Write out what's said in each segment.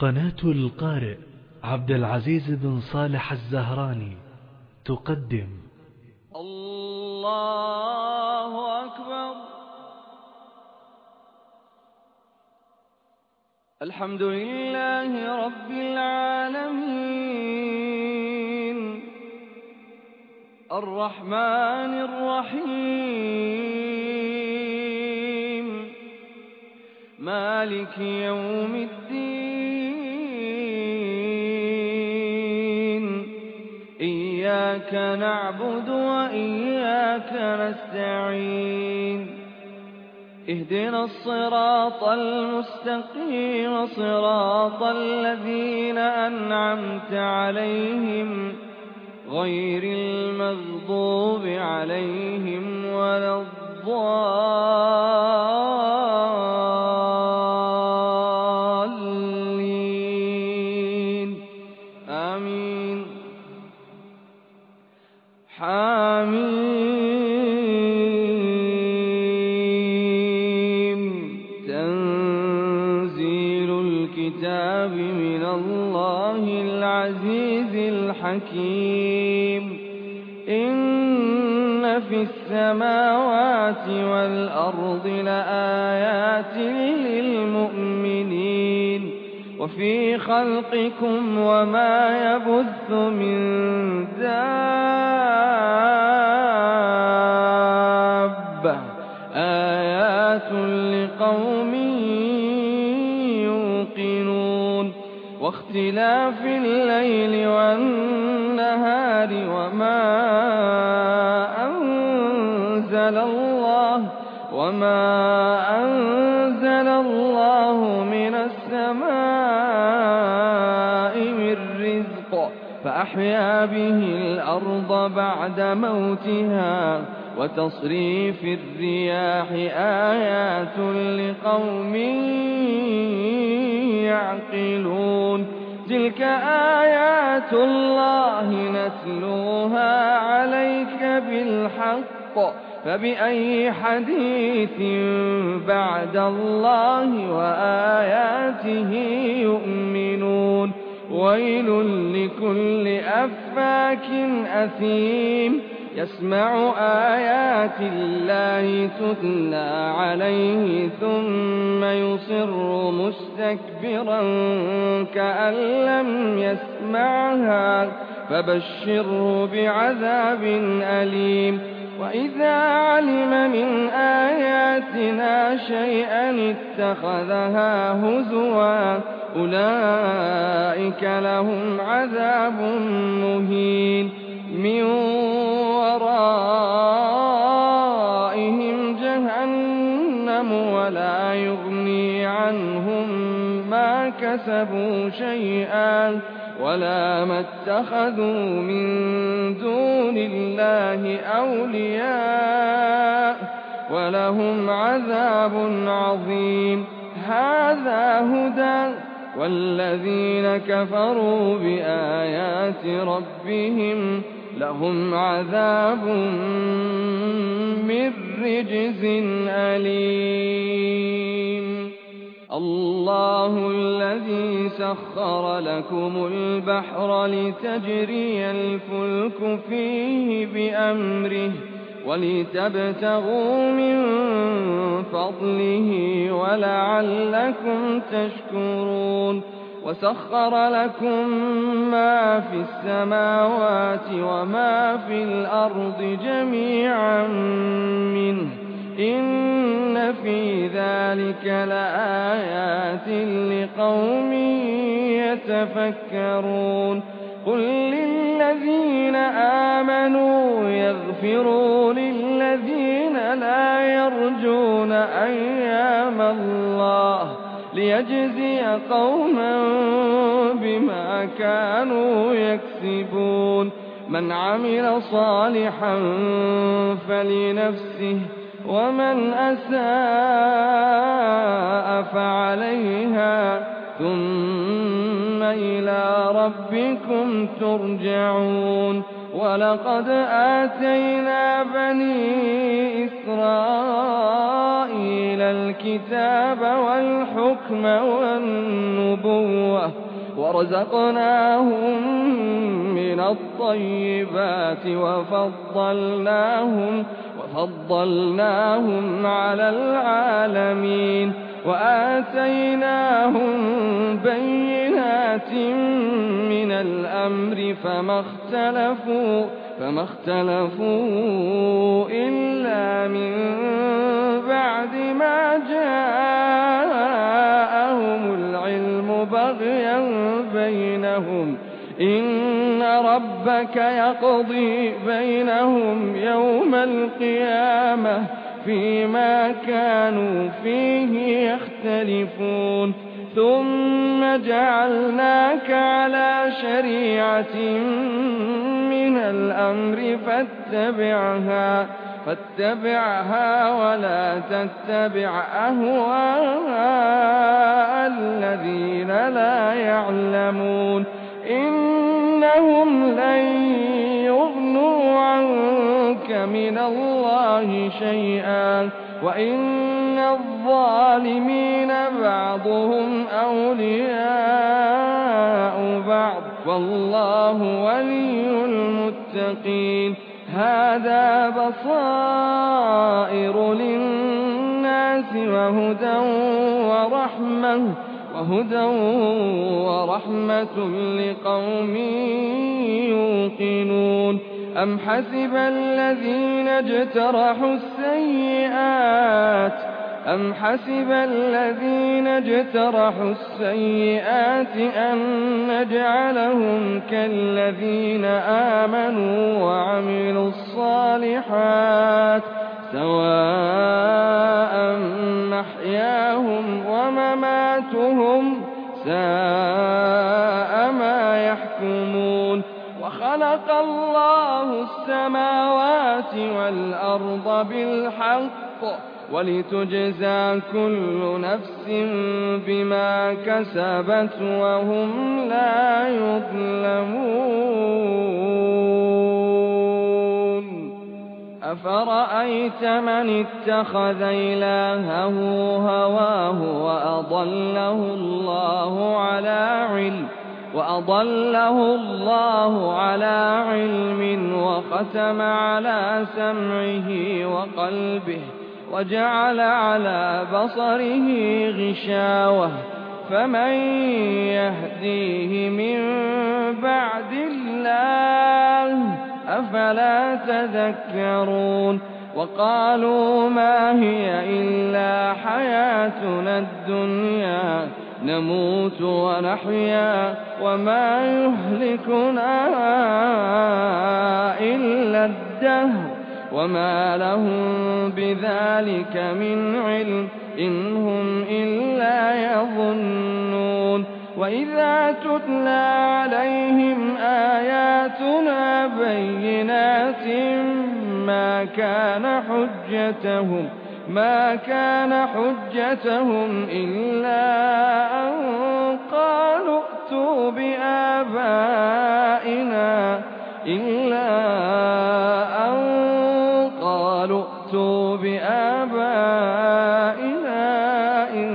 قناة القارئ عبد العزيز بن صالح الزهراني تقدم الله أكبر. الحمد لله رب العالمين الرحمن الرحيم مالك يوم الدين إياك نعبد وإياك نستعين اهدنا الصراط المستقيم صراط الذين أنعمت عليهم غير المغضوب عليهم ولا الضالين آمين. حاميم. تنزيل الكتاب من الله العزيز الحكيم. إن في السماوات والأرض لآيات للمؤمنين وفي خلقكم وما يبث من دابة آيات لقوم يوقنون. واختلاف الليل والنهار وما أنزل الله من السماء من رزق فأحيا به الأرض بعد موتها وتصريف الرياح آيات لقوم يعقلون. تلك آيات الله نتلوها عليك بالحق فبأي حديث بعد الله وآياته يؤمنون. ويل لكل أفاك أثيم يسمع آيات الله تتلى عليه ثم يصر مستكبرا كأن لم يسمعها فبشره بعذاب أليم. وإذا علم من آياتنا شيئا اتخذها هزوا أولئك لهم عذاب مهين. من ورائهم جهنم ولا يغني عنهم ما كسبوا شيئا ولا ما اتخذوا من دون الله أولياء ولهم عذاب عظيم. هذا هدى والذين كفروا بآيات ربهم لهم عذاب من رجز أليم. الله الذي سخر لكم البحر لتجري الفلك فيه بأمره ولتبتغوا من فضله ولعلكم تشكرون. وسخر لكم ما في السماوات وما في الأرض جميعا منه إن في ذلك لآيات لقوم يتفكرون. قل للذين آمنوا يغفروا للذين لا يرجون أيام الله ليجزي قوما بما كانوا يكسبون. من عمل صالحا فلنفسه ومن أساء فعليها ثم إلى ربكم ترجعون. ولقد آتينا بني إسرائيل الكتاب والحكم والنبوة ورزقناهم من الطيبات وفضلناهم على العالمين وآتيناهم بينات من الأمر فما اختلفوا إلا من بعد ما جاءهم العلم بغيا بينهم إن ربك يقضي بينهم يوم القيامة فيما كانوا فيه يختلفون ثم جعلناك على شريعة من الأمر فاتبعها ولا تتبع أهواء الذين لا يعلمون إنهم لن يغنوا عنك من الله شيئا وإن الظالمين بعضهم أولياء بعض والله ولي المتقين هذا بصائر للناس وهدى ورحمة لقوم يوقنون أم حسب الذين اجترحوا السيئات أن نجعلهم كالذين آمنوا وعملوا الصالحات سواء محياهم ومماتهم ساء ما يحكمون وخلق الله السماوات والأرض بالحق ولتجزى كل نفس بما كسبت وهم لا يظلمون أفرأيت من اتخذ إلهه هواه وأضله الله على علم وختم على سمعه وقلبه وجعل على بصره غشاوة فمن يهديه من بعد الله أفلا تذكرون وقالوا ما هي إلا حياتنا الدنيا نموت ونحيا وما يهلكنا إلا الدهر وما لهم بذلك من علم إن هم إلا يظنون وإذا تتلى عليهم آياتنا بينات ما كان حجتهم إلا أن قالوا ائتوا بآبائنا إن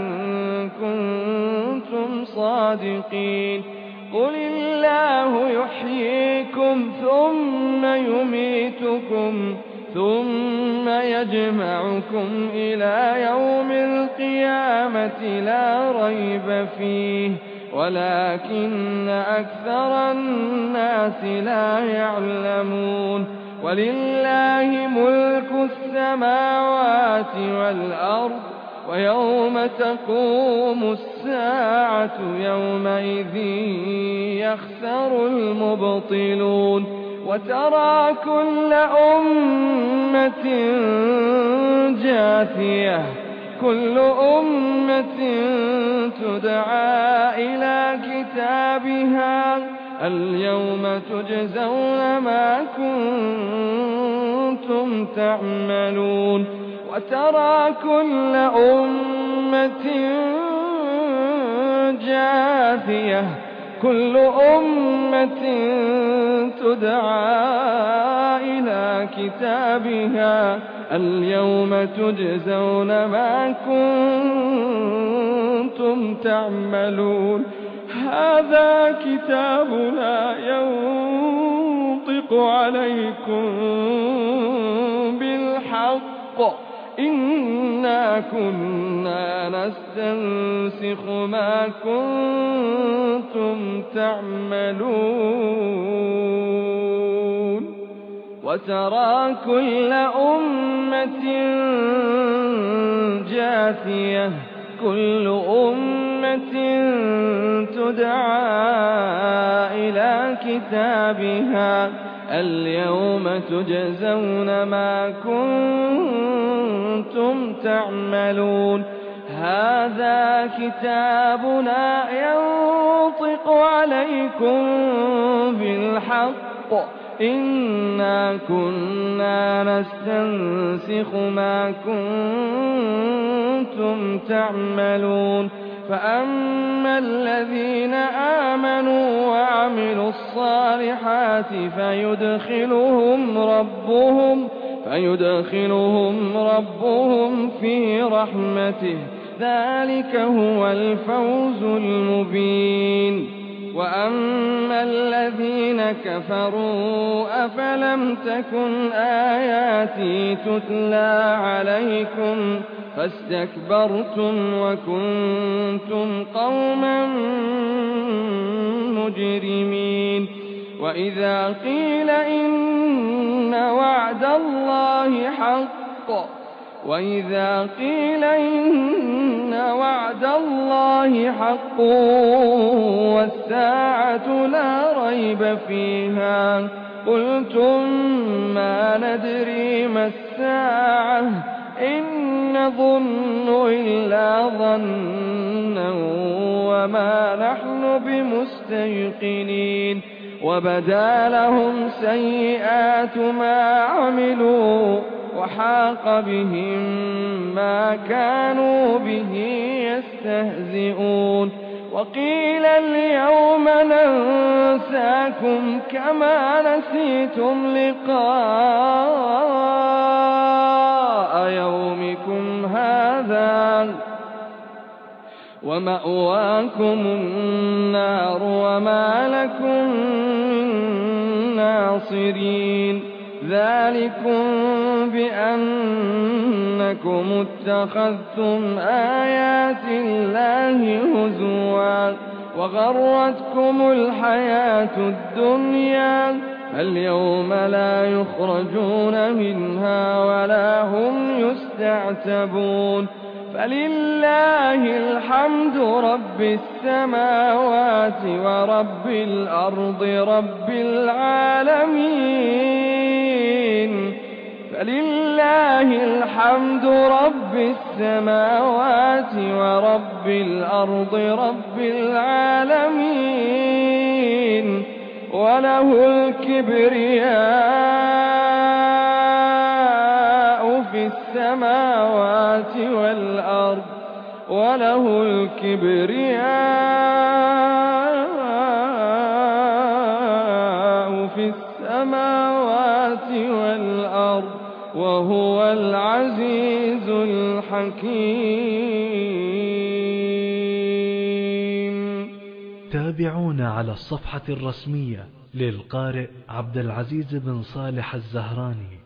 كنتم صادقين قل الله يحييكم ثم يميتكم ثم يجمعكم إلى يوم القيامة لا ريب فيه ولكن أكثر الناس لا يعلمون ولله ملك السماوات والأرض ويوم تقوم الساعة يومئذ يخسر المبطلون وترى كل أمة جاثية كل أمة تدعى إلى كتابها اليوم تجزون ما كنتم تعملون وترى كل أمة جاثية كل أمة تدعى إلى كتابها اليوم تجزون ما كنتم تعملون هذا كتابنا ينطق عليكم بالحق إنا كنا نستنسخ ما كنتم تعملون وترى كل أمة جاثية كل أمة تدعى إلى كتابها اليوم تجزون ما كنتم تعملون هذا كتابنا ينطق عليكم بالحق إنا كنا نستنسخ ما كنتم تعملون فأما الذين آمنوا وعملوا الصالحات فيدخلهم ربهم في رحمته ذلك هو الفوز المبين وأما الذين كفروا أفلم تكن آياتي تتلى عليكم فاستكبرتم وكنتم قوما مجرمين وإذا قيل إن وعد الله حق والساعة لا ريب فيها قلتم ما ندري ما الساعة إن نظن إلا ظنا وما نحن بمستيقنين وبدا لهم سيئات ما عملوا وحاق بهم ما كانوا به يستهزئون وقيل اليوم ننساكم كما نسيتم لقاء يومكم هذا ومأواكم النار وما لكم من ناصرين ذلكم بأنكم اتخذتم آيات الله هزوا وغرتكم الحياة الدنيا اليوم لا يخرجون منها ولا هم يستعتبون فلله الحمد رب السماوات ورب الأرض رب العالمين فلله الحمد رب السماوات ورب الأرض رب العالمين وله الكبرياء في السماوات والأرض وله الكبرياء في السماوات والأرض وهو العزيز الحكيم. تابعونا على الصفحة الرسمية للقارئ عبد العزيز بن صالح الزهراني